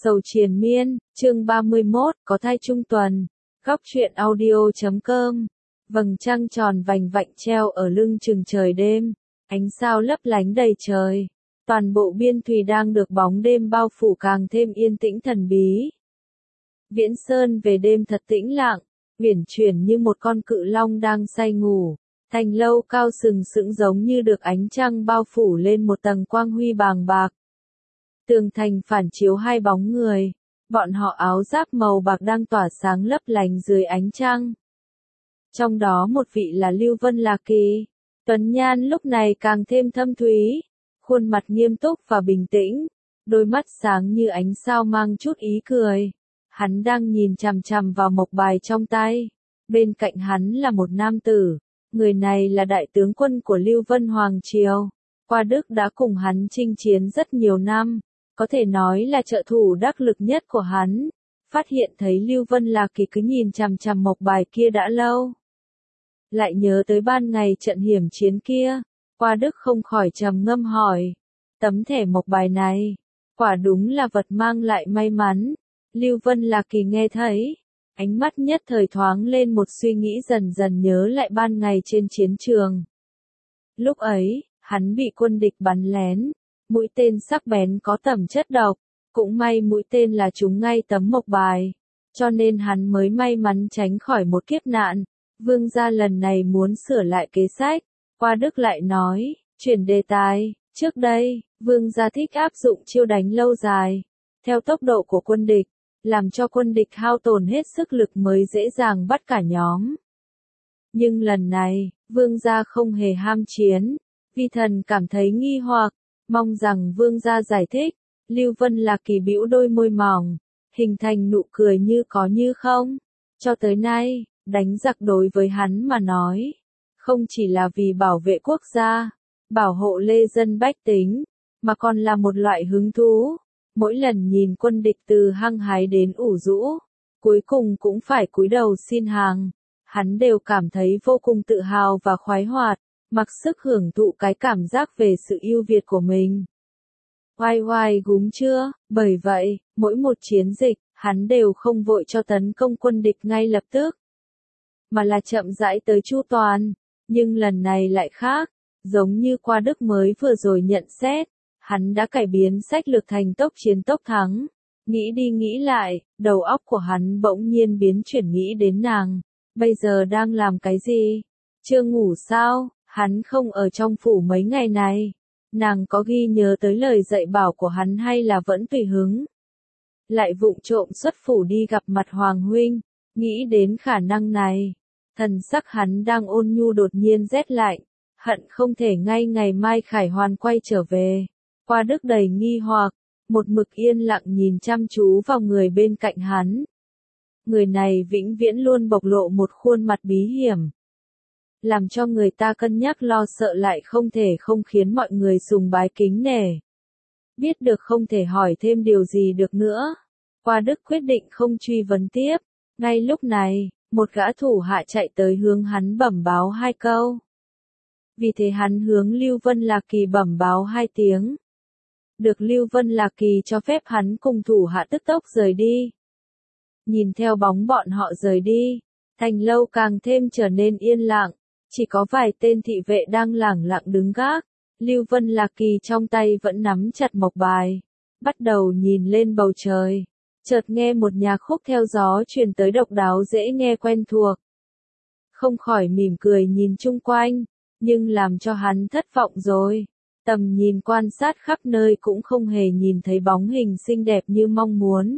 Sầu triền miên, chương 31, có thai trung tuần. Góc truyện audio.com. Vầng trăng tròn vành vạnh treo ở lưng chừng trời đêm, ánh sao lấp lánh đầy trời. Toàn bộ biên thùy đang được bóng đêm bao phủ càng thêm yên tĩnh thần bí. Viễn Sơn về đêm thật tĩnh lặng, uyển chuyển như một con cự long đang say ngủ. Thành lâu cao sừng sững giống như được ánh trăng bao phủ lên một tầng quang huy bàng bạc. Tường thành phản chiếu hai bóng người, bọn họ áo giáp màu bạc đang tỏa sáng lấp lánh dưới ánh trăng. Trong đó một vị là Lưu Vân Lạc Kỳ, tuấn nhan lúc này càng thêm thâm thúy, khuôn mặt nghiêm túc và bình tĩnh, đôi mắt sáng như ánh sao mang chút ý cười. Hắn đang nhìn chằm chằm vào mộc bài trong tay, bên cạnh hắn là một nam tử, người này là đại tướng quân của Lưu Vân Hoàng Triều, qua Đức đã cùng hắn chinh chiến rất nhiều năm. Có thể nói là trợ thủ đắc lực nhất của hắn. Phát hiện thấy Lưu Vân Lạc Kỳ cứ nhìn chằm chằm mộc bài kia đã lâu. Lại nhớ tới ban ngày trận hiểm chiến kia, qua Đức không khỏi trầm ngâm hỏi. Tấm thẻ mộc bài này, quả đúng là vật mang lại may mắn. Lưu Vân Lạc Kỳ nghe thấy, ánh mắt nhất thời thoáng lên một suy nghĩ, dần dần nhớ lại ban ngày trên chiến trường. Lúc ấy, hắn bị quân địch bắn lén. Mũi tên sắc bén có tẩm chất độc, cũng may mũi tên là trúng ngay tấm mộc bài, cho nên hắn mới may mắn tránh khỏi một kiếp nạn. Vương gia lần này muốn sửa lại kế sách, qua Đức lại nói, chuyển đề tài, trước đây, vương gia thích áp dụng chiêu đánh lâu dài, theo tốc độ của quân địch, làm cho quân địch hao tổn hết sức lực mới dễ dàng bắt cả nhóm. Nhưng lần này, vương gia không hề ham chiến, vi thần cảm thấy nghi hoặc. Mong rằng vương gia giải thích. Lưu Vân Lạc Kỳ bĩu đôi môi mỏng, hình thành nụ cười như có như không. Cho tới nay, đánh giặc đối với hắn mà nói, không chỉ là vì bảo vệ quốc gia, bảo hộ lê dân bách tính, mà còn là một loại hứng thú. Mỗi lần nhìn quân địch từ hăng hái đến ủ rũ, cuối cùng cũng phải cúi đầu xin hàng, hắn đều cảm thấy vô cùng tự hào và khoái hoạt. Mặc sức hưởng thụ cái cảm giác về sự ưu việt của mình. Oai oai gúm chưa, bởi vậy, mỗi một chiến dịch, hắn đều không vội cho tấn công quân địch ngay lập tức, mà là chậm rãi tới chu toàn. Nhưng lần này lại khác, giống như qua Đức mới vừa rồi nhận xét, hắn đã cải biến sách lược thành tốc chiến tốc thắng. Nghĩ đi nghĩ lại, đầu óc của hắn bỗng nhiên biến chuyển nghĩ đến nàng, bây giờ đang làm cái gì? Chưa ngủ sao? Hắn không ở trong phủ mấy ngày này, nàng có ghi nhớ tới lời dạy bảo của hắn hay là vẫn tùy hứng? Lại vụng trộm xuất phủ đi gặp mặt Hoàng huynh, nghĩ đến khả năng này, thần sắc hắn đang ôn nhu đột nhiên rét lạnh, hận không thể ngay ngày mai khải hoàn quay trở về. Qua Đức đầy nghi hoặc, một mực yên lặng nhìn chăm chú vào người bên cạnh hắn. Người này vĩnh viễn luôn bộc lộ một khuôn mặt bí hiểm, làm cho người ta cân nhắc lo sợ lại không thể không khiến mọi người sùng bái kính nể. Biết được không thể hỏi thêm điều gì được nữa, qua Đức quyết định không truy vấn tiếp. Ngay lúc này, một gã thủ hạ chạy tới hướng hắn bẩm báo hai câu. Vì thế hắn hướng Lưu Vân Lạc Kỳ bẩm báo hai tiếng. Được Lưu Vân Lạc Kỳ cho phép, hắn cùng thủ hạ tức tốc rời đi. Nhìn theo bóng bọn họ rời đi, thành lâu càng thêm trở nên yên lặng. Chỉ có vài tên thị vệ đang lẳng lặng đứng gác. Lưu Vân Lạc Kỳ trong tay vẫn nắm chặt mộc bài, bắt đầu nhìn lên bầu trời. Chợt nghe một nhạc khúc theo gió truyền tới độc đáo dễ nghe quen thuộc. Không khỏi mỉm cười nhìn chung quanh, nhưng làm cho hắn thất vọng rồi. Tầm nhìn quan sát khắp nơi cũng không hề nhìn thấy bóng hình xinh đẹp như mong muốn.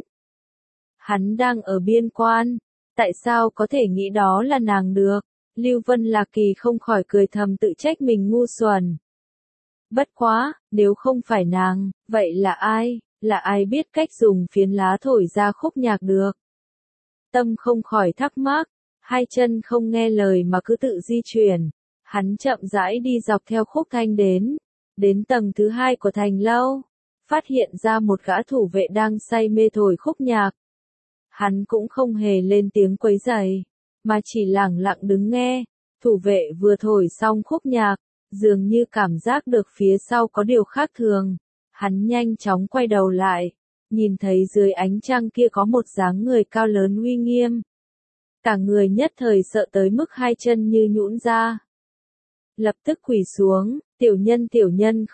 Hắn đang ở biên quan, tại sao có thể nghĩ đó là nàng được? Lưu Vân Lạc Kỳ không khỏi cười thầm tự trách mình ngu xuẩn. Bất quá, nếu không phải nàng, vậy là ai? Là ai biết cách dùng phiến lá thổi ra khúc nhạc được? Tâm không khỏi thắc mắc, hai chân không nghe lời mà cứ tự di chuyển. Hắn chậm rãi đi dọc theo khúc thanh đến tầng thứ hai của thành lâu, phát hiện ra một gã thủ vệ đang say mê thổi khúc nhạc. Hắn cũng không hề lên tiếng quấy rầy, mà chỉ lẳng lặng đứng nghe. Thủ vệ vừa thổi xong khúc nhạc, dường như cảm giác được phía sau có điều khác thường. Hắn nhanh chóng quay đầu lại, nhìn thấy dưới ánh trăng kia có một dáng người cao lớn uy nghiêm. Cả người nhất thời sợ tới mức hai chân như nhũn ra. Lập tức quỳ xuống, tiểu nhân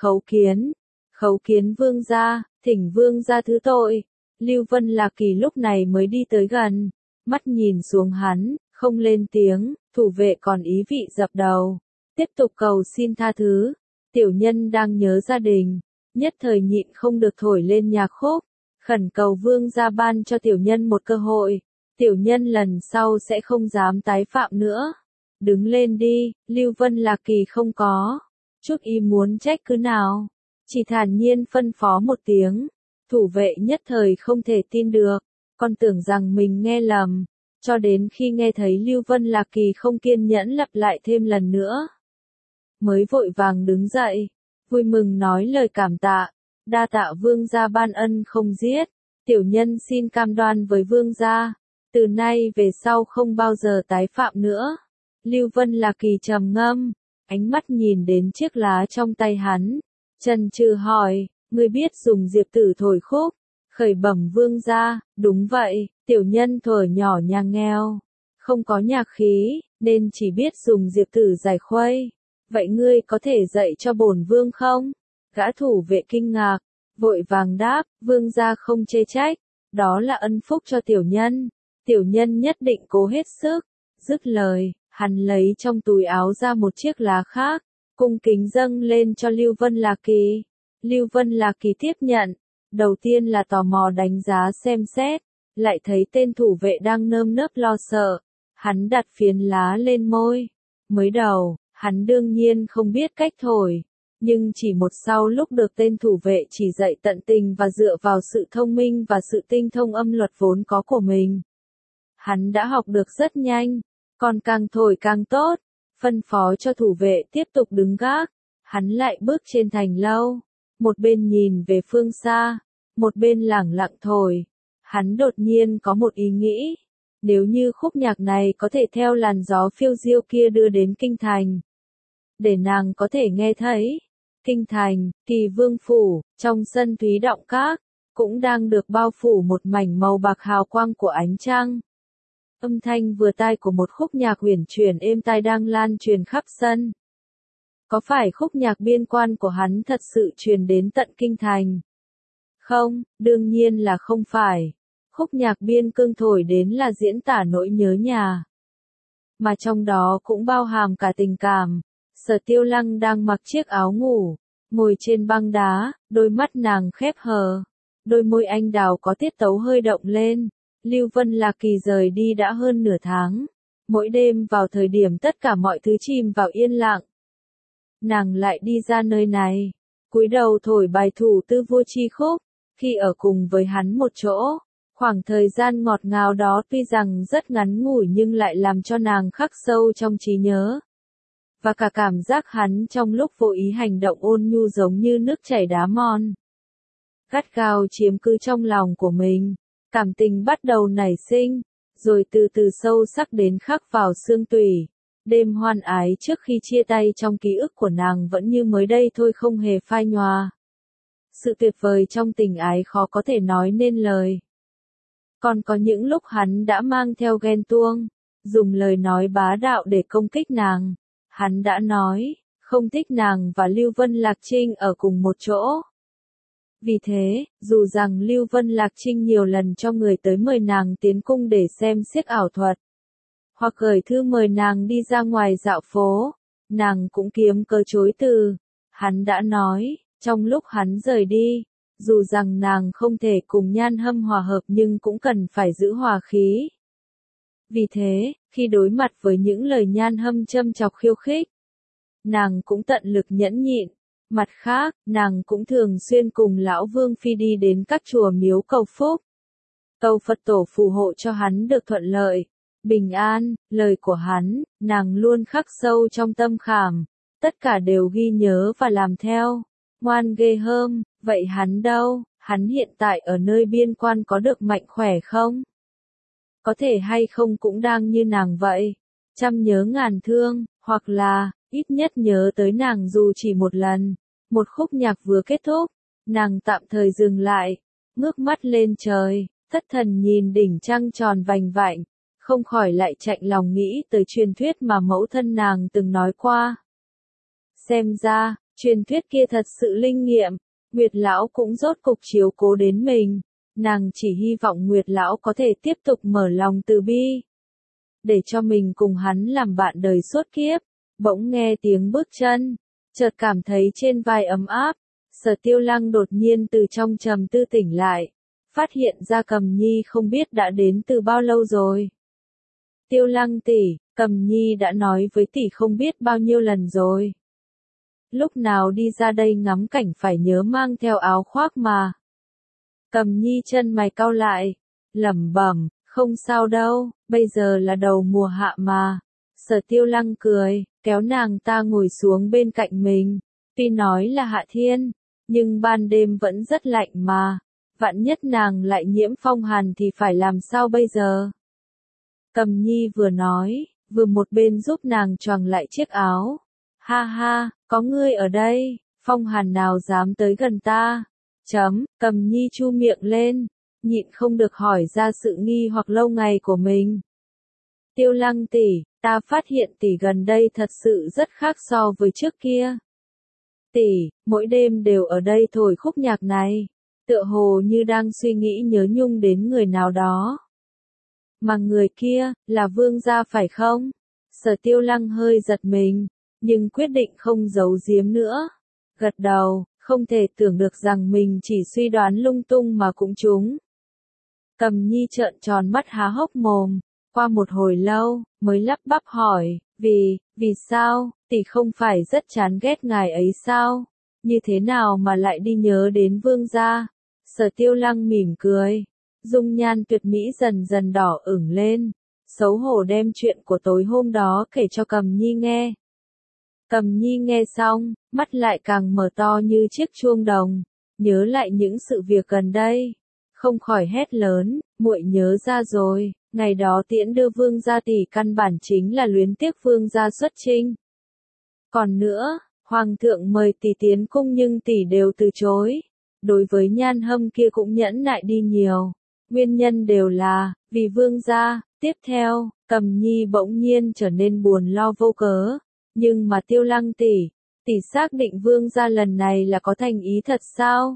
khấu kiến vương gia, thỉnh vương gia thứ tội. Lưu Vân Lạc Kỳ lúc này mới đi tới gần, mắt nhìn xuống hắn, không lên tiếng, thủ vệ còn ý vị dập đầu, tiếp tục cầu xin tha thứ. Tiểu nhân đang nhớ gia đình, nhất thời nhịn không được thổi lên nhạc khúc, khẩn cầu vương gia ban cho tiểu nhân một cơ hội, tiểu nhân lần sau sẽ không dám tái phạm nữa. Đứng lên đi, Lưu Vân Lạc Kỳ không có chút ý muốn trách cứ nào, chỉ thản nhiên phân phó một tiếng. Thủ vệ nhất thời không thể tin được, còn tưởng rằng mình nghe lầm, cho đến khi nghe thấy Lưu Vân Lạc Kỳ không kiên nhẫn lặp lại thêm lần nữa, mới vội vàng đứng dậy, vui mừng nói lời cảm tạ, đa tạ vương gia ban ân không giết, tiểu nhân xin cam đoan với vương gia, từ nay về sau không bao giờ tái phạm nữa. Lưu Vân Lạc Kỳ trầm ngâm, ánh mắt nhìn đến chiếc lá trong tay hắn, chần chừ hỏi, ngươi biết dùng diệp tử thổi khúc? Khởi bẩm vương gia, đúng vậy, tiểu nhân thuở nhỏ nhà nghèo, không có nhạc khí, nên chỉ biết dùng diệp tử giải khuây. Vậy ngươi có thể dạy cho bổn vương không? Gã thủ vệ kinh ngạc, vội vàng đáp, vương gia không chê trách, đó là ân phúc cho tiểu nhân nhất định cố hết sức. Dứt lời, hắn lấy trong túi áo ra một chiếc lá khác, cung kính dâng lên cho Lưu Vân Lạc Kỳ. Lưu Vân Lạc Kỳ tiếp nhận, đầu tiên là tò mò đánh giá xem xét, lại thấy tên thủ vệ đang nơm nớp lo sợ, hắn đặt phiến lá lên môi. Mới đầu, hắn đương nhiên không biết cách thổi, nhưng chỉ một sau lúc được tên thủ vệ chỉ dạy tận tình và dựa vào sự thông minh và sự tinh thông âm luật vốn có của mình, hắn đã học được rất nhanh, còn càng thổi càng tốt. Phân phó cho thủ vệ tiếp tục đứng gác, hắn lại bước trên thành lâu, một bên nhìn về phương xa, một bên lẳng lặng thổi. Hắn đột nhiên có một ý nghĩ, nếu như khúc nhạc này có thể theo làn gió phiêu diêu kia đưa đến kinh thành, để nàng có thể nghe thấy. Kinh thành, Kỳ Vương phủ, trong sân Thúy Động Các, cũng đang được bao phủ một mảnh màu bạc hào quang của ánh trăng. Âm thanh vừa tai của một khúc nhạc huyền chuyển êm tai đang lan truyền khắp sân. Có phải khúc nhạc biên quan của hắn thật sự truyền đến tận kinh thành? Không, đương nhiên là không phải. Khúc nhạc biên cương thổi đến là diễn tả nỗi nhớ nhà, mà trong đó cũng bao hàm cả tình cảm. Sở Tiêu Lăng đang mặc chiếc áo ngủ, ngồi trên băng đá, đôi mắt nàng khép hờ, đôi môi anh đào có tiết tấu hơi động lên. Lưu Vân Lạc Kỳ rời đi đã hơn nửa tháng, mỗi đêm vào thời điểm tất cả mọi thứ chìm vào yên lặng, nàng lại đi ra nơi này, cúi đầu thổi bài thủ tư vua chi khúc. Khi ở cùng với hắn một chỗ, khoảng thời gian ngọt ngào đó tuy rằng rất ngắn ngủi nhưng lại làm cho nàng khắc sâu trong trí nhớ. Và cả cảm giác hắn trong lúc vô ý hành động ôn nhu giống như nước chảy đá mòn, gắt gao chiếm cứ trong lòng của mình. Cảm tình bắt đầu nảy sinh, rồi từ từ sâu sắc đến khắc vào xương tủy. Đêm hoan ái trước khi chia tay trong ký ức của nàng vẫn như mới đây thôi, không hề phai nhòa. Sự tuyệt vời trong tình ái khó có thể nói nên lời. Còn có những lúc hắn đã mang theo ghen tuông, dùng lời nói bá đạo để công kích nàng. Hắn đã nói, không thích nàng và Lưu Vân Lạc Trinh ở cùng một chỗ. Vì thế, dù rằng Lưu Vân Lạc Trinh nhiều lần cho người tới mời nàng tiến cung để xem xiếc ảo thuật, hoặc gửi thư mời nàng đi ra ngoài dạo phố, nàng cũng kiếm cớ chối từ. Hắn đã nói, trong lúc hắn rời đi, dù rằng nàng không thể cùng Nhan Hâm hòa hợp nhưng cũng cần phải giữ hòa khí. Vì thế, khi đối mặt với những lời Nhan Hâm châm chọc khiêu khích, nàng cũng tận lực nhẫn nhịn. Mặt khác, nàng cũng thường xuyên cùng lão Vương Phi đi đến các chùa miếu cầu phúc, cầu Phật tổ phù hộ cho hắn được thuận lợi, bình an. Lời của hắn, nàng luôn khắc sâu trong tâm khảm, tất cả đều ghi nhớ và làm theo. Ngoan ghê hơm, vậy hắn đâu? Hắn hiện tại ở nơi biên quan có được mạnh khỏe không? Có thể hay không cũng đang như nàng vậy, trăm nhớ ngàn thương, hoặc là, ít nhất nhớ tới nàng dù chỉ một lần. Một khúc nhạc vừa kết thúc, nàng tạm thời dừng lại, ngước mắt lên trời, thất thần nhìn đỉnh trăng tròn vành vạnh, không khỏi lại chạnh lòng nghĩ tới truyền thuyết mà mẫu thân nàng từng nói qua. Xem ra, truyền thuyết kia thật sự linh nghiệm, Nguyệt Lão cũng rốt cục chiếu cố đến mình, nàng chỉ hy vọng Nguyệt Lão có thể tiếp tục mở lòng từ bi, để cho mình cùng hắn làm bạn đời suốt kiếp. Bỗng nghe tiếng bước chân, chợt cảm thấy trên vai ấm áp, Sở Tiêu Lăng đột nhiên từ trong trầm tư tỉnh lại, phát hiện ra Cầm Nhi không biết đã đến từ bao lâu rồi. Tiêu Lăng tỷ, Cầm Nhi đã nói với tỷ không biết bao nhiêu lần rồi. Lúc nào đi ra đây ngắm cảnh phải nhớ mang theo áo khoác mà. Cầm Nhi chân mày cau lại, lẩm bẩm, không sao đâu, bây giờ là đầu mùa hạ mà. Sở Tiêu Lăng cười, kéo nàng ta ngồi xuống bên cạnh mình. Tuy nói là hạ thiên, nhưng ban đêm vẫn rất lạnh mà. Vạn nhất nàng lại nhiễm phong hàn thì phải làm sao bây giờ? Cầm Nhi vừa nói, vừa một bên giúp nàng choàng lại chiếc áo. Ha ha, có ngươi ở đây, phong hàn nào dám tới gần ta? Cầm Nhi chu miệng lên, nhịn không được hỏi ra sự nghi hoặc lâu ngày của mình. Tiêu Lăng tỷ, ta phát hiện tỷ gần đây thật sự rất khác so với trước kia. Tỷ, mỗi đêm đều ở đây thổi khúc nhạc này, tựa hồ như đang suy nghĩ nhớ nhung đến người nào đó. Mà người kia, là Vương gia phải không? Sở Tiêu Lăng hơi giật mình, nhưng quyết định không giấu giếm nữa. Gật đầu, không thể tưởng được rằng mình chỉ suy đoán lung tung mà cũng trúng. Cầm Nhi trợn tròn mắt há hốc mồm, qua một hồi lâu, mới lắp bắp hỏi, vì sao, tỷ không phải rất chán ghét ngài ấy sao? Như thế nào mà lại đi nhớ đến Vương gia? Sở Tiêu Lăng mỉm cười, dung nhan tuyệt mỹ dần dần đỏ ửng lên, xấu hổ đem chuyện của tối hôm đó kể cho Cầm Nhi nghe. Cầm Nhi nghe xong, mắt lại càng mở to như chiếc chuông đồng, nhớ lại những sự việc gần đây, không khỏi hét lớn, muội nhớ ra rồi, ngày đó tiễn đưa Vương gia tỷ căn bản chính là luyến tiếc Vương gia xuất chinh. Còn nữa, Hoàng thượng mời tỷ tiến cung nhưng tỷ đều từ chối, đối với Nhan Hâm kia cũng nhẫn nại đi nhiều, nguyên nhân đều là, vì Vương gia. Tiếp theo, Cầm Nhi bỗng nhiên trở nên buồn lo vô cớ. Nhưng mà Tiêu Lăng tỷ xác định Vương gia lần này là có thành ý thật sao?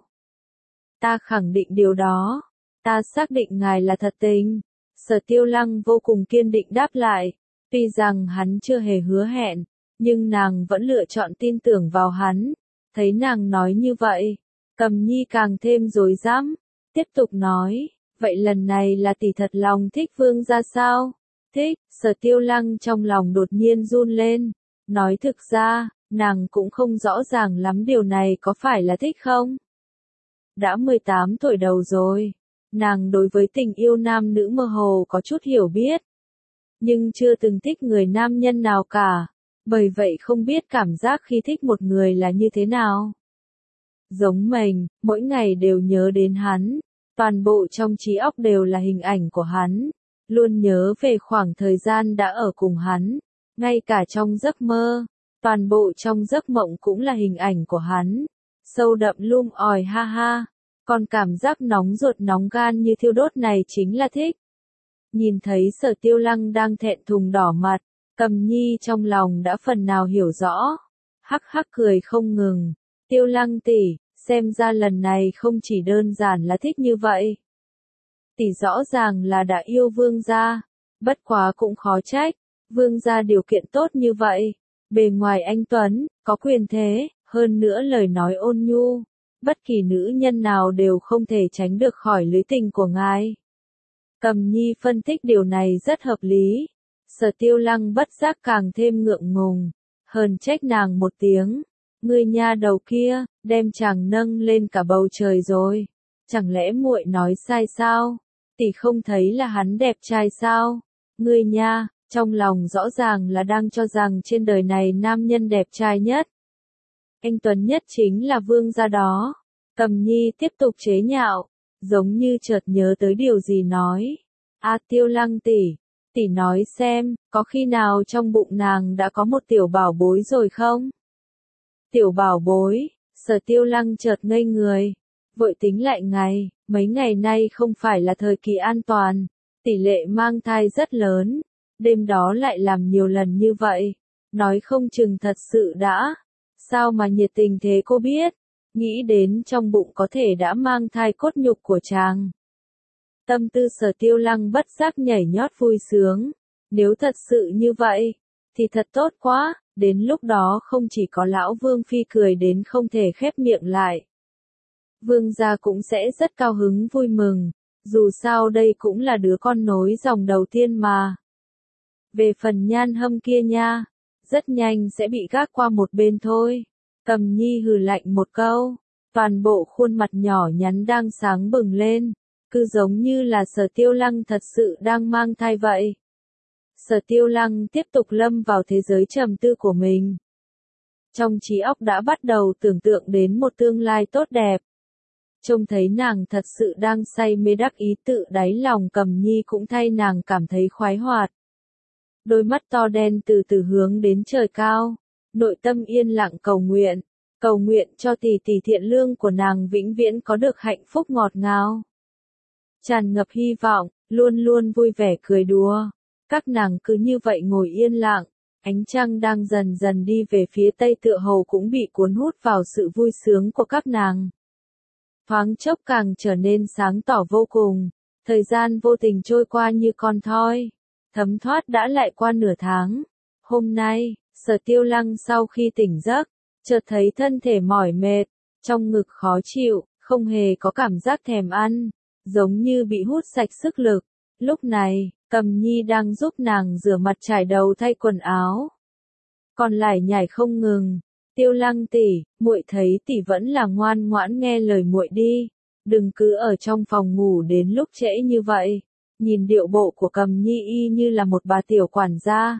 Ta khẳng định điều đó. Ta xác định ngài là thật tình. Sở Tiêu Lăng vô cùng kiên định đáp lại. Tuy rằng hắn chưa hề hứa hẹn, nhưng nàng vẫn lựa chọn tin tưởng vào hắn. Thấy nàng nói như vậy, Cầm Nhi càng thêm rối rắm. Tiếp tục nói, vậy lần này là tỷ thật lòng thích Vương gia sao? Thích, Sở Tiêu Lăng trong lòng đột nhiên run lên. Nói thực ra, nàng cũng không rõ ràng lắm điều này có phải là thích không? Đã 18 tuổi đầu rồi, nàng đối với tình yêu nam nữ mơ hồ có chút hiểu biết. Nhưng chưa từng thích người nam nhân nào cả, bởi vậy không biết cảm giác khi thích một người là như thế nào. Giống mình, mỗi ngày đều nhớ đến hắn, toàn bộ trong trí óc đều là hình ảnh của hắn, luôn nhớ về khoảng thời gian đã ở cùng hắn. Ngay cả trong giấc mơ, toàn bộ trong giấc mộng cũng là hình ảnh của hắn. Sâu đậm lum òi ha ha. Còn cảm giác nóng ruột nóng gan như thiêu đốt này chính là thích. Nhìn thấy Sở Tiêu Lăng đang thẹn thùng đỏ mặt, Cầm Nhi trong lòng đã phần nào hiểu rõ. Hắc hắc cười không ngừng. Tiêu Lăng tỷ, xem ra lần này không chỉ đơn giản là thích như vậy. Tỷ rõ ràng là đã yêu Vương gia, bất quá cũng khó trách. Vương gia điều kiện tốt như vậy, bề ngoài anh tuấn, có quyền thế, hơn nữa lời nói ôn nhu, bất kỳ nữ nhân nào đều không thể tránh được khỏi lưới tình của ngài. Cầm Nhi phân tích điều này rất hợp lý. Sở Tiêu Lăng bất giác càng thêm ngượng ngùng, hờn trách nàng một tiếng, ngươi nha đầu kia, đem chàng nâng lên cả bầu trời rồi, chẳng lẽ muội nói sai sao? Tỷ không thấy là hắn đẹp trai sao? Ngươi nha, trong lòng rõ ràng là đang cho rằng trên đời này nam nhân đẹp trai nhất, anh tuấn nhất chính là Vương gia đó. Cầm Nhi tiếp tục chế nhạo, giống như chợt nhớ tới điều gì nói. Tiêu Lăng tỷ nói xem, có khi nào trong bụng nàng đã có một tiểu bảo bối rồi không? Tiểu bảo bối, Sở Tiêu Lăng chợt ngây người, vội tính lại ngày, Mấy ngày nay không phải là thời kỳ an toàn, tỷ lệ mang thai rất lớn, đêm đó lại làm nhiều lần như vậy, nói không chừng thật sự đã. Sao mà nhiệt tình thế cô biết, nghĩ đến trong bụng có thể đã mang thai cốt nhục của chàng. Tâm tư Sở Tiêu Lăng bất giác nhảy nhót vui sướng, nếu thật sự như vậy, thì thật tốt quá, đến lúc đó không chỉ có lão Vương Phi cười đến không thể khép miệng lại. Vương gia cũng sẽ rất cao hứng vui mừng, dù sao đây cũng là đứa con nối dòng đầu tiên mà. Về phần Nhan Hâm kia nha, rất nhanh sẽ bị gác qua một bên thôi. Cầm Nhi hừ lạnh một câu, toàn bộ khuôn mặt nhỏ nhắn đang sáng bừng lên, cứ giống như là Sở Tiêu Lăng thật sự đang mang thai vậy. Sở Tiêu Lăng tiếp tục lâm vào thế giới trầm tư của mình. Trong trí óc đã bắt đầu tưởng tượng đến một tương lai tốt đẹp. Trông thấy nàng thật sự đang say mê đắc ý, tự đáy lòng Cầm Nhi cũng thay nàng cảm thấy khoái hoạt. Đôi mắt to đen từ từ hướng đến trời cao, nội tâm yên lặng cầu nguyện cho tỷ tỷ thiện lương của nàng vĩnh viễn có được hạnh phúc ngọt ngào. Tràn ngập hy vọng, luôn luôn vui vẻ cười đùa. Các nàng cứ như vậy ngồi yên lặng, ánh trăng đang dần dần đi về phía tây tựa hồ cũng bị cuốn hút vào sự vui sướng của các nàng. Thoáng chốc càng trở nên sáng tỏ vô cùng, thời gian vô tình trôi qua như con thoi, thấm thoát đã lại qua nửa tháng. Hôm nay, Sở Tiêu Lăng sau khi tỉnh giấc, chợt thấy thân thể mỏi mệt, trong ngực khó chịu, không hề có cảm giác thèm ăn, giống như bị hút sạch sức lực. Lúc này, Cầm Nhi đang giúp nàng rửa mặt trải đầu thay quần áo. Còn lại nhảy không ngừng. Tiêu Lăng tỷ, muội thấy tỷ vẫn là ngoan ngoãn nghe lời muội đi, đừng cứ ở trong phòng ngủ đến lúc trễ như vậy. Nhìn điệu bộ của Cầm Nhi y như là một bà tiểu quản gia.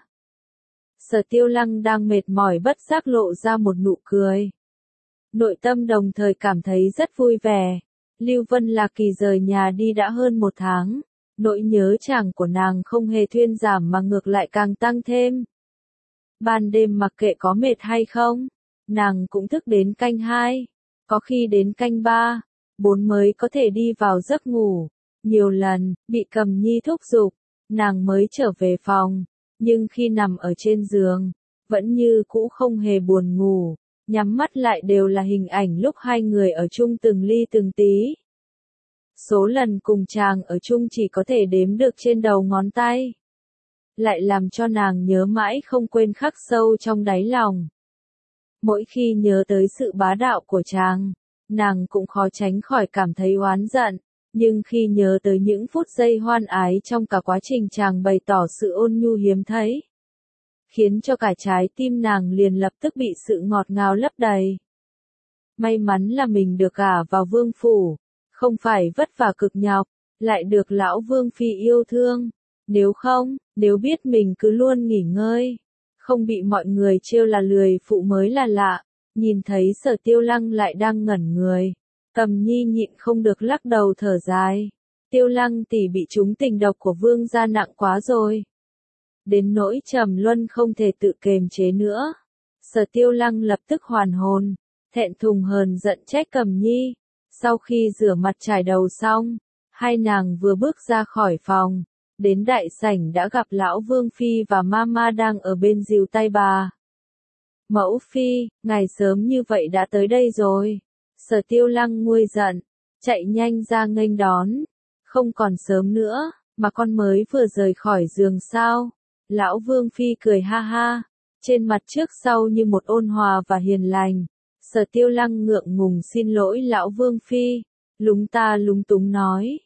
Sở Tiêu Lăng đang mệt mỏi bất giác lộ ra một nụ cười. Nội tâm đồng thời cảm thấy rất vui vẻ. Lưu Vân Lạc Kỳ rời nhà đi đã hơn 1 tháng, nỗi nhớ chàng của nàng không hề thuyên giảm mà ngược lại càng tăng thêm. Ban đêm mặc kệ có mệt hay không, nàng cũng thức đến canh 2, có khi đến canh 3, 4 mới có thể đi vào giấc ngủ. Nhiều lần, bị Cầm Nhi thúc giục, nàng mới trở về phòng, nhưng khi nằm ở trên giường, vẫn như cũ không hề buồn ngủ, nhắm mắt lại đều là hình ảnh lúc hai người ở chung từng ly từng tí. Số lần cùng chàng ở chung chỉ có thể đếm được trên đầu ngón tay. Lại làm cho nàng nhớ mãi không quên khắc sâu trong đáy lòng. Mỗi khi nhớ tới sự bá đạo của chàng, nàng cũng khó tránh khỏi cảm thấy oán giận, nhưng khi nhớ tới những phút giây hoan ái trong cả quá trình chàng bày tỏ sự ôn nhu hiếm thấy, khiến cho cả trái tim nàng liền lập tức bị sự ngọt ngào lấp đầy. May mắn là mình được gả vào vương phủ, không phải vất vả cực nhọc, lại được lão Vương Phi yêu thương. Nếu không, nếu biết mình cứ luôn nghỉ ngơi, không bị mọi người trêu là lười phụ mới là lạ. Nhìn thấy Sở Tiêu Lăng lại đang ngẩn người, Cầm Nhi nhịn không được lắc đầu thở dài. Tiêu Lăng tỷ bị trúng tình độc của Vương gia nặng quá rồi. Đến nỗi Trầm Luân không thể tự kềm chế nữa. Sở Tiêu Lăng lập tức hoàn hồn, thẹn thùng hờn giận trách Cầm Nhi. Sau khi rửa mặt trải đầu xong, hai nàng vừa bước ra khỏi phòng, đến đại sảnh đã gặp lão Vương Phi và Mama đang ở bên dìu tay bà. Mẫu Phi, ngài sớm như vậy đã tới đây rồi. Sở Tiêu Lăng nguôi giận, chạy nhanh ra nghênh đón. Không còn sớm nữa, mà con mới vừa rời khỏi giường sao. Lão Vương Phi cười ha ha, trên mặt trước sau như một ôn hòa và hiền lành. Sở Tiêu Lăng ngượng ngùng xin lỗi lão Vương Phi, lúng ta lúng túng nói.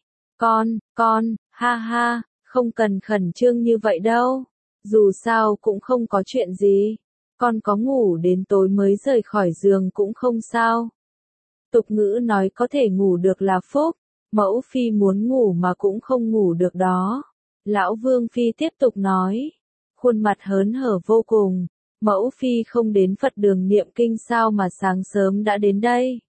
Con, ha ha, không cần khẩn trương như vậy đâu. Dù sao cũng không có chuyện gì. Con có ngủ đến tối mới rời khỏi giường cũng không sao. Tục ngữ nói có thể ngủ được là phúc, mẫu Phi muốn ngủ mà cũng không ngủ được đó. Lão Vương Phi tiếp tục nói, khuôn mặt hớn hở vô cùng. Mẫu Phi không đến Phật đường niệm kinh sao mà sáng sớm đã đến đây.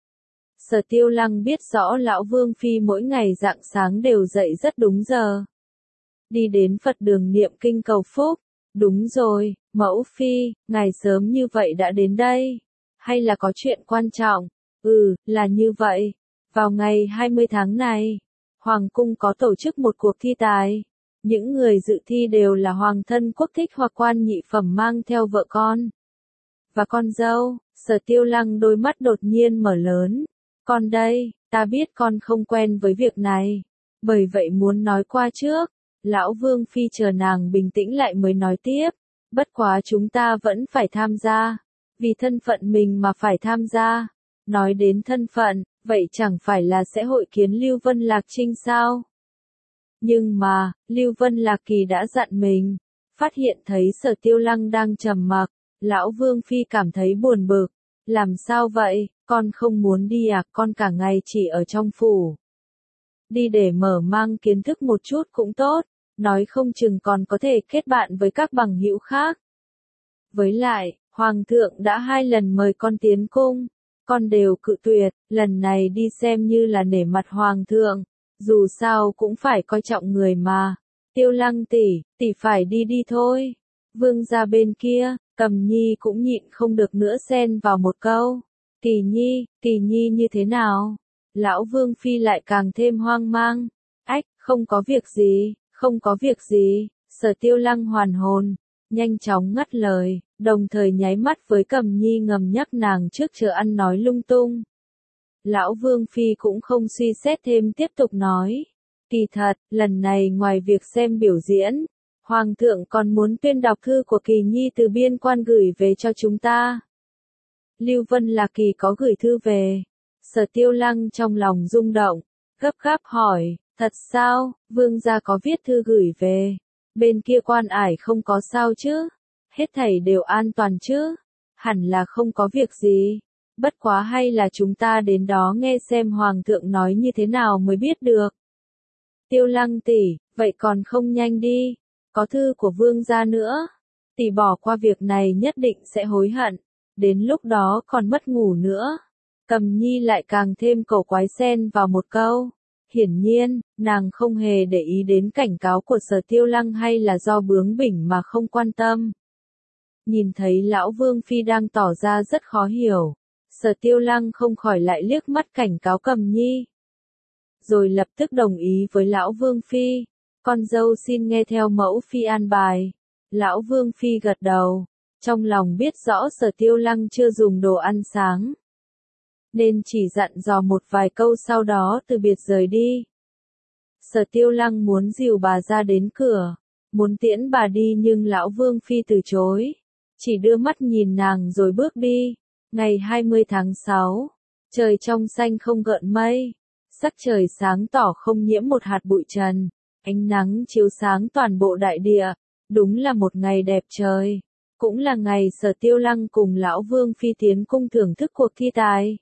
Sở Tiêu Lăng biết rõ lão Vương Phi mỗi ngày rạng sáng đều dậy rất đúng giờ. Đi đến Phật đường niệm kinh cầu phúc. Đúng rồi, mẫu Phi, ngài sớm như vậy đã đến đây. Hay là có chuyện quan trọng? Ừ, là như vậy. Vào ngày 20 tháng này, Hoàng cung có tổ chức một cuộc thi tài. Những người dự thi đều là hoàng thân quốc thích hoặc quan nhị phẩm mang theo vợ con và con dâu. Sở Tiêu Lăng đôi mắt đột nhiên mở lớn. Con đây, ta biết con không quen với việc này, bởi vậy muốn nói qua trước. Lão Vương Phi chờ nàng bình tĩnh lại mới nói tiếp. Bất quá chúng ta vẫn phải tham gia, vì thân phận mình mà phải tham gia. Nói đến thân phận, vậy chẳng phải là sẽ hội kiến Lưu Vân Lạc Trinh sao? Nhưng mà, Lưu Vân Lạc Kỳ đã dặn mình. Phát hiện thấy Sở Tiêu Lăng đang trầm mặc, Lão Vương Phi cảm thấy buồn bực. Làm sao vậy, con không muốn đi à, con cả ngày chỉ ở trong phủ. Đi để mở mang kiến thức một chút cũng tốt, nói không chừng còn có thể kết bạn với các bằng hữu khác. Với lại, Hoàng thượng đã 2 lần mời con tiến cung, con đều cự tuyệt, lần này đi xem như là nể mặt Hoàng thượng, dù sao cũng phải coi trọng người mà. Tiêu Lăng tỷ phải đi đi thôi. Vương gia bên kia, Cầm Nhi cũng nhịn không được nữa xen vào một câu. Kỳ Nhi như thế nào? Lão Vương Phi lại càng thêm hoang mang. Ách, không có việc gì, Sở Tiêu Lăng hoàn hồn, nhanh chóng ngắt lời, đồng thời nháy mắt với Cầm Nhi ngầm nhắc nàng trước chờ ăn nói lung tung. Lão Vương Phi cũng không suy xét thêm tiếp tục nói. Kỳ thật, lần này ngoài việc xem biểu diễn, Hoàng thượng còn muốn tuyên đọc thư của Kỳ Nhi từ biên quan gửi về cho chúng ta. Lưu Vân Lạc Kỳ có gửi thư về. Sở Tiêu Lăng trong lòng rung động, gấp gáp hỏi, thật sao, vương gia có viết thư gửi về. Bên kia quan ải không có sao chứ? Hết thảy đều an toàn chứ? Hẳn là không có việc gì. Bất quá hay là chúng ta đến đó nghe xem Hoàng thượng nói như thế nào mới biết được. Tiêu Lăng tỷ, vậy còn không nhanh đi. Có thư của vương gia nữa. Tỷ bỏ qua việc này nhất định sẽ hối hận. Đến lúc đó còn mất ngủ nữa. Cầm Nhi lại càng thêm cầu quái xen vào một câu. Hiển nhiên, nàng không hề để ý đến cảnh cáo của Sở Tiêu Lăng hay là do bướng bỉnh mà không quan tâm. Nhìn thấy Lão Vương Phi đang tỏ ra rất khó hiểu. Sở Tiêu Lăng không khỏi lại liếc mắt cảnh cáo Cầm Nhi. Rồi lập tức đồng ý với Lão Vương Phi. Con dâu xin nghe theo mẫu Phi an bài. Lão Vương Phi gật đầu. Trong lòng biết rõ Sở Tiêu Lăng chưa dùng đồ ăn sáng, nên chỉ dặn dò một vài câu sau đó từ biệt rời đi. Sở Tiêu Lăng muốn dìu bà ra đến cửa, muốn tiễn bà đi nhưng Lão Vương Phi từ chối, chỉ đưa mắt nhìn nàng rồi bước đi. Ngày 20 tháng 6, trời trong xanh không gợn mây, sắc trời sáng tỏ không nhiễm một hạt bụi trần, ánh nắng chiếu sáng toàn bộ đại địa, đúng là một ngày đẹp trời. Cũng là ngày Sở Tiêu Lăng cùng Lão Vương Phi tiến cung thưởng thức cuộc thi tài.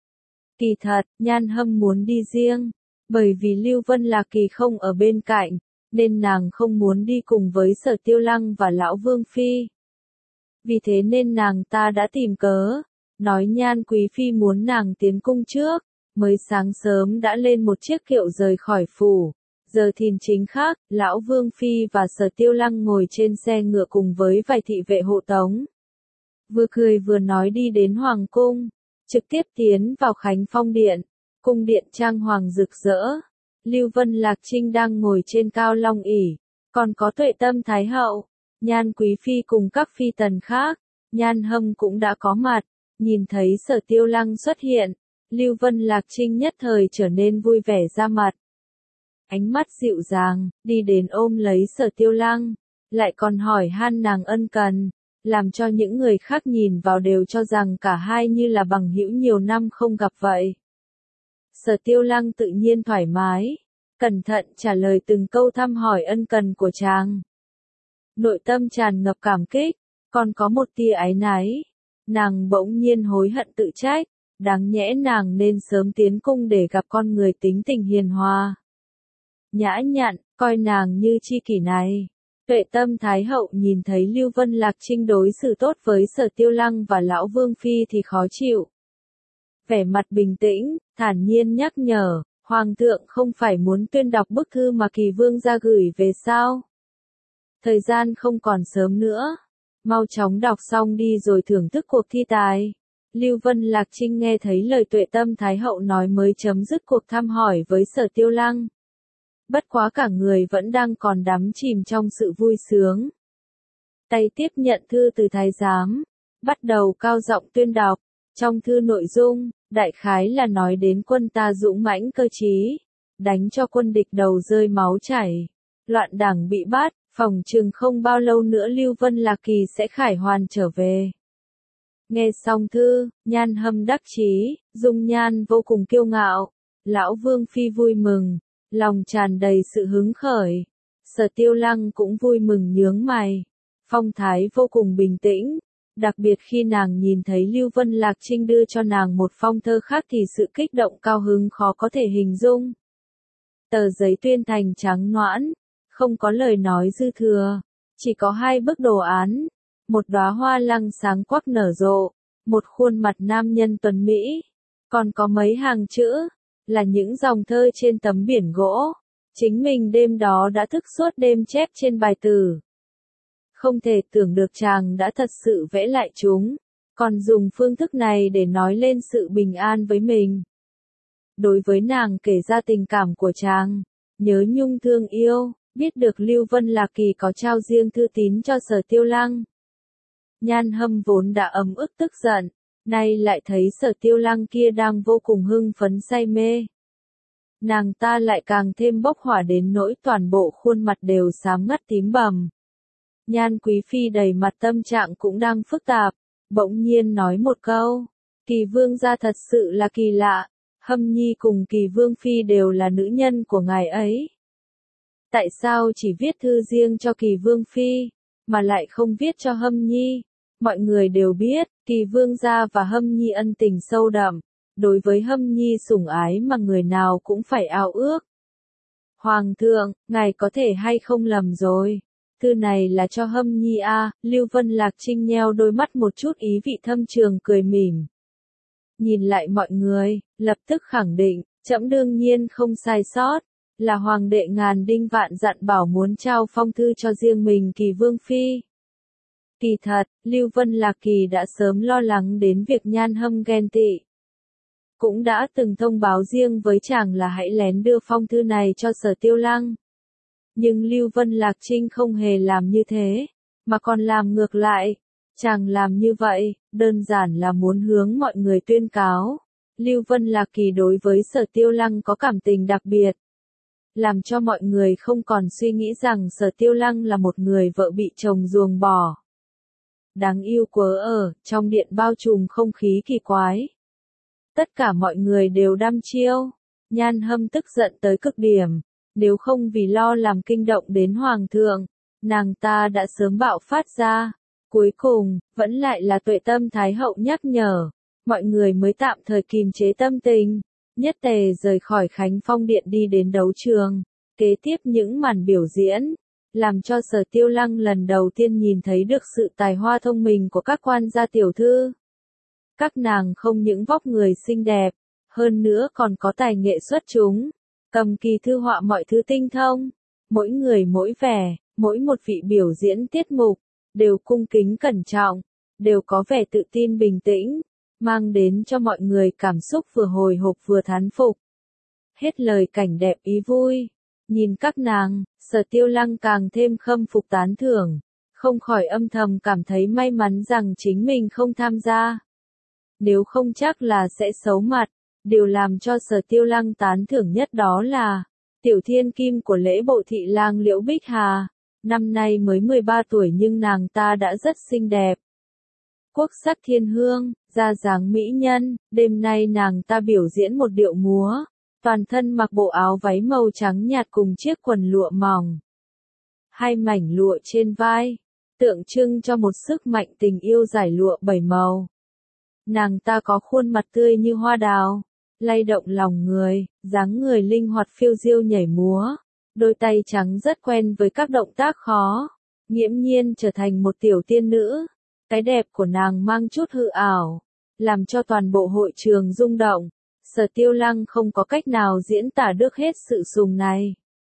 Kỳ thật, Nhan Hâm muốn đi riêng, bởi vì Lưu Vân Lạc Kỳ không ở bên cạnh, nên nàng không muốn đi cùng với Sở Tiêu Lăng và Lão Vương Phi. Vì thế nên nàng ta đã tìm cớ, nói Nhan Quý Phi muốn nàng tiến cung trước, mới sáng sớm đã lên một chiếc kiệu rời khỏi phủ. Giờ thìn chính khác, Lão Vương Phi và Sở Tiêu Lăng ngồi trên xe ngựa cùng với vài thị vệ hộ tống. Vừa cười vừa nói đi đến Hoàng cung, trực tiếp tiến vào Khánh Phong Điện, cung điện trang hoàng rực rỡ. Lưu Vân Lạc Trinh đang ngồi trên cao long ỷ, còn có Tuệ Tâm Thái Hậu, Nhan Quý Phi cùng các phi tần khác. Nhan Hâm cũng đã có mặt, nhìn thấy Sở Tiêu Lăng xuất hiện, Lưu Vân Lạc Trinh nhất thời trở nên vui vẻ ra mặt. Ánh mắt dịu dàng, đi đến ôm lấy Sở Tiêu Lăng, lại còn hỏi han nàng ân cần, làm cho những người khác nhìn vào đều cho rằng cả hai như là bằng hữu nhiều năm không gặp vậy. Sở Tiêu Lăng tự nhiên thoải mái, cẩn thận trả lời từng câu thăm hỏi ân cần của chàng. Nội tâm tràn ngập cảm kích, còn có một tia áy náy. Nàng bỗng nhiên hối hận tự trách, đáng nhẽ nàng nên sớm tiến cung để gặp con người tính tình hiền hòa, nhã nhặn, coi nàng như tri kỷ này. Tuệ Tâm Thái Hậu nhìn thấy Lưu Vân Lạc Trinh đối xử tốt với Sở Tiêu Lăng và Lão Vương Phi thì khó chịu. Vẻ mặt bình tĩnh, thản nhiên nhắc nhở, Hoàng thượng không phải muốn tuyên đọc bức thư mà Kỳ Vương ra gửi về sao? Thời gian không còn sớm nữa, mau chóng đọc xong đi rồi thưởng thức cuộc thi tài. Lưu Vân Lạc Trinh nghe thấy lời Tuệ Tâm Thái Hậu nói mới chấm dứt cuộc thăm hỏi với Sở Tiêu Lăng. Bất quá cả người vẫn đang còn đắm chìm trong sự vui sướng. Tay tiếp nhận thư từ thái giám, bắt đầu cao giọng tuyên đọc. Trong thư nội dung, đại khái là nói đến quân ta dũng mãnh cơ trí, đánh cho quân địch đầu rơi máu chảy, loạn đảng bị bắt, phòng chừng không bao lâu nữa Lưu Vân Lạc Kỳ sẽ khải hoàn trở về. Nghe xong thư, Nhan Hâm đắc chí, dung nhan vô cùng kiêu ngạo, lão Vương Phi vui mừng, lòng tràn đầy sự hứng khởi. Sở Tiêu Lăng cũng vui mừng nhướng mày, phong thái vô cùng bình tĩnh, đặc biệt khi nàng nhìn thấy Lưu Vân Lạc Trinh đưa cho nàng một phong thơ khác thì sự kích động cao hứng khó có thể hình dung. Tờ giấy tuyên thành trắng nõn, không có lời nói dư thừa, chỉ có 2 bức đồ án, một đóa hoa lăng sáng quắc nở rộ, một khuôn mặt nam nhân tuấn mỹ, còn có mấy hàng chữ, là những dòng thơ trên tấm biển gỗ. Chính mình đêm đó đã thức suốt đêm chép trên bài tử. Không thể tưởng được chàng đã thật sự vẽ lại chúng, còn dùng phương thức này để nói lên sự bình an với mình. Đối với nàng kể ra tình cảm của chàng, nhớ nhung thương yêu, biết được Lưu Vân Lạc Kỳ có trao riêng thư tín cho Sở Tiêu Lăng. Nhan Hâm vốn đã ấm ức tức giận, nay lại thấy Sở Tiêu Lăng kia đang vô cùng hưng phấn say mê. Nàng ta lại càng thêm bốc hỏa đến nỗi toàn bộ khuôn mặt đều xám ngắt tím bầm. Nhan Quý Phi đầy mặt tâm trạng cũng đang phức tạp, bỗng nhiên nói một câu, Kỳ Vương gia thật sự là kỳ lạ, Hâm Nhi cùng Kỳ Vương Phi đều là nữ nhân của ngài ấy. Tại sao chỉ viết thư riêng cho Kỳ Vương Phi, mà lại không viết cho Hâm Nhi? Mọi người đều biết, Kỳ Vương gia và Hâm Nhi ân tình sâu đậm, đối với Hâm Nhi sủng ái mà người nào cũng phải ao ước. Hoàng thượng, ngài có thể hay không lầm rồi. Thư này là cho Hâm Nhi a. Lưu Vân Lạc Trinh nheo đôi mắt một chút ý vị thâm trường cười mỉm. Nhìn lại mọi người, lập tức khẳng định, trẫm đương nhiên không sai sót, là hoàng đệ ngàn đinh vạn dặn bảo muốn trao phong thư cho riêng mình Kỳ Vương Phi. Kỳ thật, Lưu Vân Lạc Kỳ đã sớm lo lắng đến việc Nhan Hâm ghen tị. Cũng đã từng thông báo riêng với chàng là hãy lén đưa phong thư này cho Sở Tiêu Lăng. Nhưng Lưu Vân Lạc Trinh không hề làm như thế, mà còn làm ngược lại. Chàng làm như vậy, đơn giản là muốn hướng mọi người tuyên cáo. Lưu Vân Lạc Kỳ đối với Sở Tiêu Lăng có cảm tình đặc biệt. Làm cho mọi người không còn suy nghĩ rằng Sở Tiêu Lăng là một người vợ bị chồng ruồng bỏ. Đáng yêu quớ ở, trong điện bao trùm không khí kỳ quái. Tất cả mọi người đều đăm chiêu. Nhan Hâm tức giận tới cực điểm. Nếu không vì lo làm kinh động đến Hoàng thượng, nàng ta đã sớm bạo phát ra. Cuối cùng, vẫn lại là Tuệ Tâm Thái Hậu nhắc nhở. Mọi người mới tạm thời kìm chế tâm tình. Nhất tề rời khỏi Khánh Phong Điện đi đến đấu trường. Kế tiếp những màn biểu diễn, làm cho Sở Tiêu Lăng lần đầu tiên nhìn thấy được sự tài hoa thông minh của các quan gia tiểu thư. Các nàng không những vóc người xinh đẹp, hơn nữa còn có tài nghệ xuất chúng, cầm kỳ thư họa mọi thứ tinh thông, mỗi người mỗi vẻ, mỗi một vị biểu diễn tiết mục, đều cung kính cẩn trọng, đều có vẻ tự tin bình tĩnh, mang đến cho mọi người cảm xúc vừa hồi hộp vừa thán phục. Hết lời cảnh đẹp ý vui, nhìn các nàng, Sở Tiêu Lăng càng thêm khâm phục tán thưởng, không khỏi âm thầm cảm thấy may mắn rằng chính mình không tham gia. Nếu không chắc là sẽ xấu mặt. Điều làm cho Sở Tiêu Lăng tán thưởng nhất đó là tiểu thiên kim của lễ bộ thị lang Liễu Bích Hà. Năm nay mới 13 tuổi nhưng nàng ta đã rất xinh đẹp. Quốc sắc thiên hương, da dáng mỹ nhân, đêm nay nàng ta biểu diễn một điệu múa, toàn thân mặc bộ áo váy màu trắng nhạt cùng chiếc quần lụa mỏng. 2 mảnh lụa trên vai, tượng trưng cho một sức mạnh tình yêu giải lụa 7 màu. Nàng ta có khuôn mặt tươi như hoa đào, lay động lòng người, dáng người linh hoạt phiêu diêu nhảy múa, đôi tay trắng rất quen với các động tác khó, nghiễm nhiên trở thành một tiểu tiên nữ. Cái đẹp của nàng mang chút hư ảo, làm cho toàn bộ hội trường rung động. Sở Tiêu Lăng không có cách nào diễn tả được hết sự sùng này.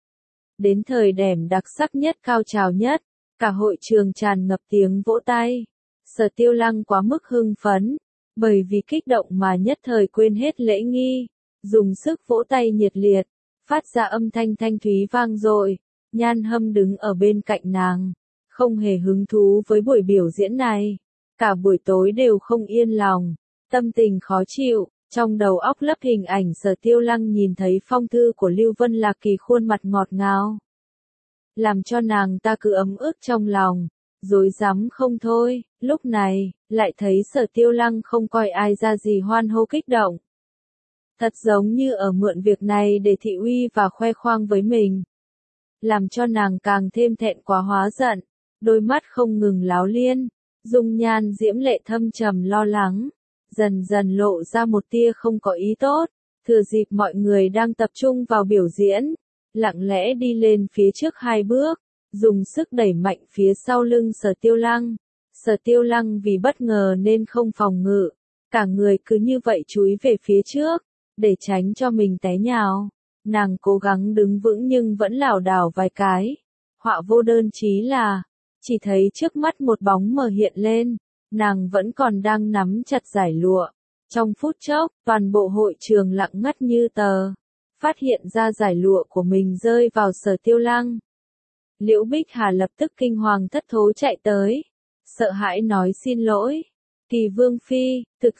Đến thời điểm đặc sắc nhất cao trào nhất, cả hội trường tràn ngập tiếng vỗ tay. Sở Tiêu Lăng quá mức hưng phấn, bởi vì kích động mà nhất thời quên hết lễ nghi, dùng sức vỗ tay nhiệt liệt, phát ra âm thanh thanh thúy vang dội. Nhan Hâm đứng ở bên cạnh nàng, không hề hứng thú với buổi biểu diễn này, cả buổi tối đều không yên lòng, tâm tình khó chịu, trong đầu óc lấp hình ảnh Sở Tiêu Lăng nhìn thấy phong thư của Lưu Vân Lạc Kỳ khuôn mặt ngọt ngào, làm cho nàng ta cứ ấm ức trong lòng, rối rắm không thôi. Lúc này, lại thấy Sở Tiêu Lăng không coi ai ra gì hoan hô kích động. Thật giống như ở mượn việc này để thị uy và khoe khoang với mình. Làm cho nàng càng thêm thẹn quá hóa giận, đôi mắt không ngừng láo liên, dung nhan diễm lệ thâm trầm lo lắng, dần dần lộ ra một tia không có ý tốt, thừa dịp mọi người đang tập trung vào biểu diễn, lặng lẽ đi lên phía trước 2 bước, dùng sức đẩy mạnh phía sau lưng Sở Tiêu Lăng. Sở Tiêu Lăng vì bất ngờ nên không phòng ngự, cả người cứ như vậy chúi về phía trước, để tránh cho mình té nhào. Nàng cố gắng đứng vững nhưng vẫn lảo đảo vài cái. Họa vô đơn chí là, chỉ thấy trước mắt một bóng mờ hiện lên, nàng vẫn còn đang nắm chặt dải lụa. Trong phút chốc, toàn bộ hội trường lặng ngắt như tờ, phát hiện ra dải lụa của mình rơi vào Sở Tiêu Lăng. Liễu Bích Hà lập tức kinh hoàng thất thố chạy tới, sợ hãi nói xin lỗi. Kỳ Vương Phi, thực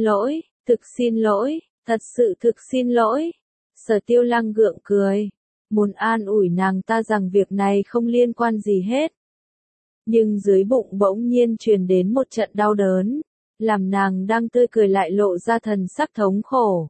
xin lỗi, thật sự thực xin lỗi. Sở Tiêu Lăng gượng cười, muốn an ủi nàng ta rằng việc này không liên quan gì hết. Nhưng dưới bụng bỗng nhiên truyền đến một trận đau đớn, làm nàng đang tươi cười lại lộ ra thần sắc thống khổ.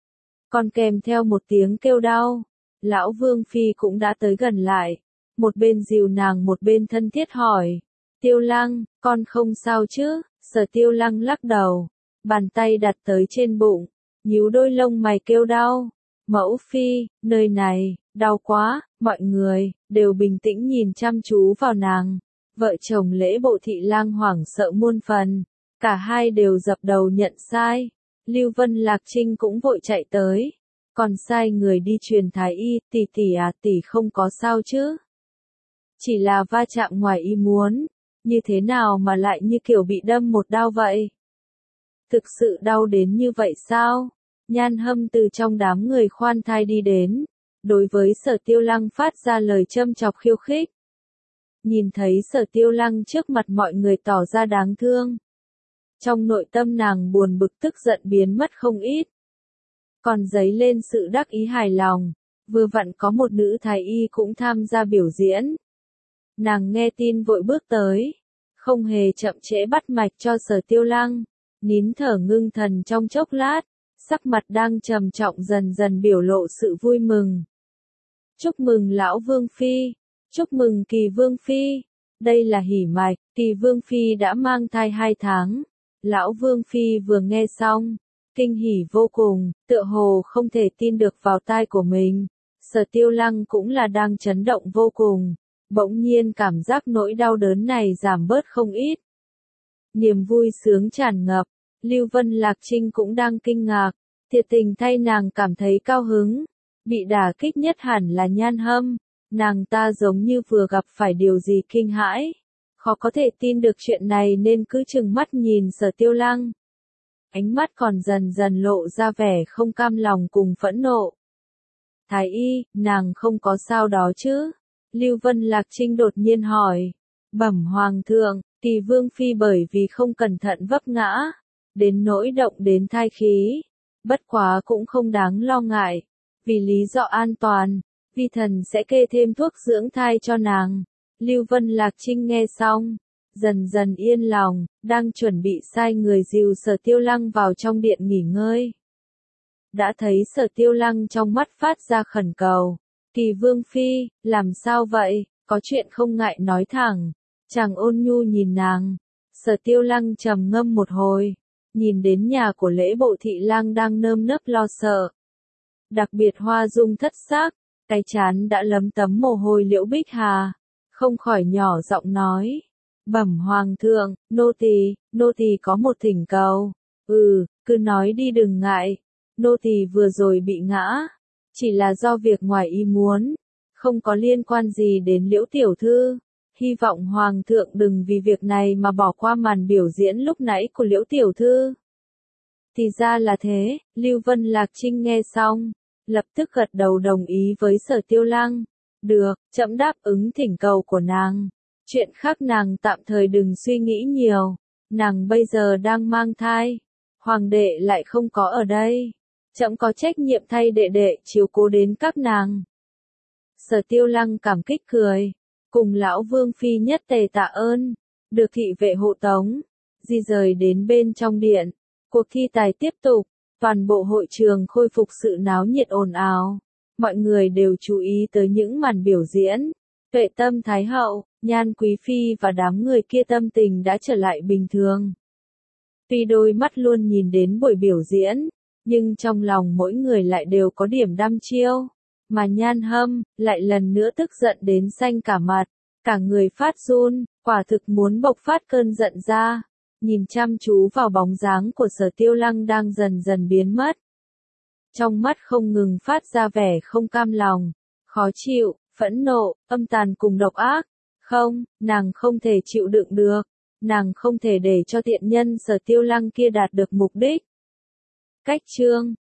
Còn kèm theo một tiếng kêu đau, lão Vương Phi cũng đã tới gần lại, một bên dìu nàng một bên thân thiết hỏi, Tiêu Lăng, con không sao chứ? Sở Tiêu Lăng lắc đầu, bàn tay đặt tới trên bụng, nhíu đôi lông mày kêu đau. Mẫu Phi, nơi này, đau quá. Mọi người đều bình tĩnh nhìn chăm chú vào nàng. Vợ chồng Lễ Bộ Thị Lang hoảng sợ muôn phần, cả hai đều dập đầu nhận sai. Lưu Vân Lạc Trinh cũng vội chạy tới, còn sai người đi truyền thái y, tỷ không có sao chứ? Chỉ là va chạm ngoài ý muốn, như thế nào mà lại như kiểu bị đâm một đao vậy? Thực sự đau đến như vậy sao? Nhan Hâm từ trong đám người khoan thai đi đến, đối với Sở Tiêu Lăng phát ra lời châm chọc khiêu khích. Nhìn thấy Sở Tiêu Lăng trước mặt mọi người tỏ ra đáng thương, trong nội tâm nàng buồn bực tức giận biến mất không ít. Còn dấy lên sự đắc ý hài lòng, vừa vặn có một nữ thái y cũng tham gia biểu diễn. Nàng nghe tin vội bước tới, không hề chậm trễ bắt mạch cho Sở Tiêu Lăng, nín thở ngưng thần trong chốc lát, sắc mặt đang trầm trọng dần dần biểu lộ sự vui mừng. Chúc mừng lão Vương Phi, chúc mừng Kỳ Vương Phi, đây là hỉ mạch, Kỳ Vương Phi đã mang thai 2 tháng. Lão Vương Phi vừa nghe xong, kinh hỉ vô cùng, tựa hồ không thể tin được vào tai của mình. Sở Tiêu Lăng cũng là đang chấn động vô cùng, bỗng nhiên cảm giác nỗi đau đớn này giảm bớt không ít. Niềm vui sướng tràn ngập, Lưu Vân Lạc Trinh cũng đang kinh ngạc, thiệt tình thay nàng cảm thấy cao hứng. Bị đả kích nhất hẳn là Nhan Hâm, nàng ta giống như vừa gặp phải điều gì kinh hãi, khó có thể tin được chuyện này nên cứ trừng mắt nhìn Sở Tiêu Lăng. Ánh mắt còn dần dần lộ ra vẻ không cam lòng cùng phẫn nộ. Thái y, nàng không có sao đó chứ? Lưu Vân Lạc Trinh đột nhiên hỏi. Bẩm Hoàng thượng, Kỳ Vương Phi bởi vì không cẩn thận vấp ngã, đến nỗi động đến thai khí. Bất quá cũng không đáng lo ngại, vì lý do an toàn, vi thần sẽ kê thêm thuốc dưỡng thai cho nàng. Lưu Vân Lạc Trinh nghe xong, dần dần yên lòng, đang chuẩn bị sai người dìu Sở Tiêu Lăng vào trong điện nghỉ ngơi. Đã thấy Sở Tiêu Lăng trong mắt phát ra khẩn cầu. Kỳ Vương Phi, làm sao vậy, có chuyện không ngại nói thẳng. Chàng ôn nhu nhìn nàng. Sở Tiêu Lăng trầm ngâm một hồi, nhìn đến nhà của Lễ Bộ Thị Lang đang nơm nớp lo sợ. Đặc biệt Hoa Dung thất sắc, cái trán đã lấm tấm mồ hôi. Liễu Bích Hà không khỏi nhỏ giọng nói. Bẩm Hoàng thượng, nô tỳ có một thỉnh cầu. Cứ nói đi đừng ngại. Nô tỳ vừa rồi bị ngã, chỉ là do việc ngoài ý muốn, không có liên quan gì đến Liễu tiểu thư. Hy vọng Hoàng thượng đừng vì việc này mà bỏ qua màn biểu diễn lúc nãy của Liễu tiểu thư. Thì ra là thế, Lưu Vân Lạc Trinh nghe xong, lập tức gật đầu đồng ý với Sở Tiêu Lăng. Được, trẫm đáp ứng thỉnh cầu của nàng. Chuyện khác nàng tạm thời đừng suy nghĩ nhiều. Nàng bây giờ đang mang thai. Hoàng đệ lại không có ở đây. Trẫm có trách nhiệm thay đệ đệ chiếu cố đến các nàng. Sở Tiêu Lăng cảm kích cười. Cùng lão Vương Phi nhất tề tạ ơn. Được thị vệ hộ tống. Di rời đến bên trong điện. Cuộc thi tài tiếp tục. Toàn bộ hội trường khôi phục sự náo nhiệt ồn ào. Mọi người đều chú ý tới những màn biểu diễn. Tuệ Tâm Thái Hậu, Nhan Quý Phi và đám người kia tâm tình đã trở lại bình thường. Tuy đôi mắt luôn nhìn đến buổi biểu diễn, nhưng trong lòng mỗi người lại đều có điểm đăm chiêu. Mà Nhan Hâm, lại lần nữa tức giận đến xanh cả mặt, cả người phát run, quả thực muốn bộc phát cơn giận ra. Nhìn chăm chú vào bóng dáng của Sở Tiêu Lăng đang dần dần biến mất. Trong mắt không ngừng phát ra vẻ không cam lòng, khó chịu, phẫn nộ, âm tàn cùng độc ác. Không, nàng không thể chịu đựng được. Nàng không thể để cho tiện nhân Sở Tiêu Lăng kia đạt được mục đích. Cách chương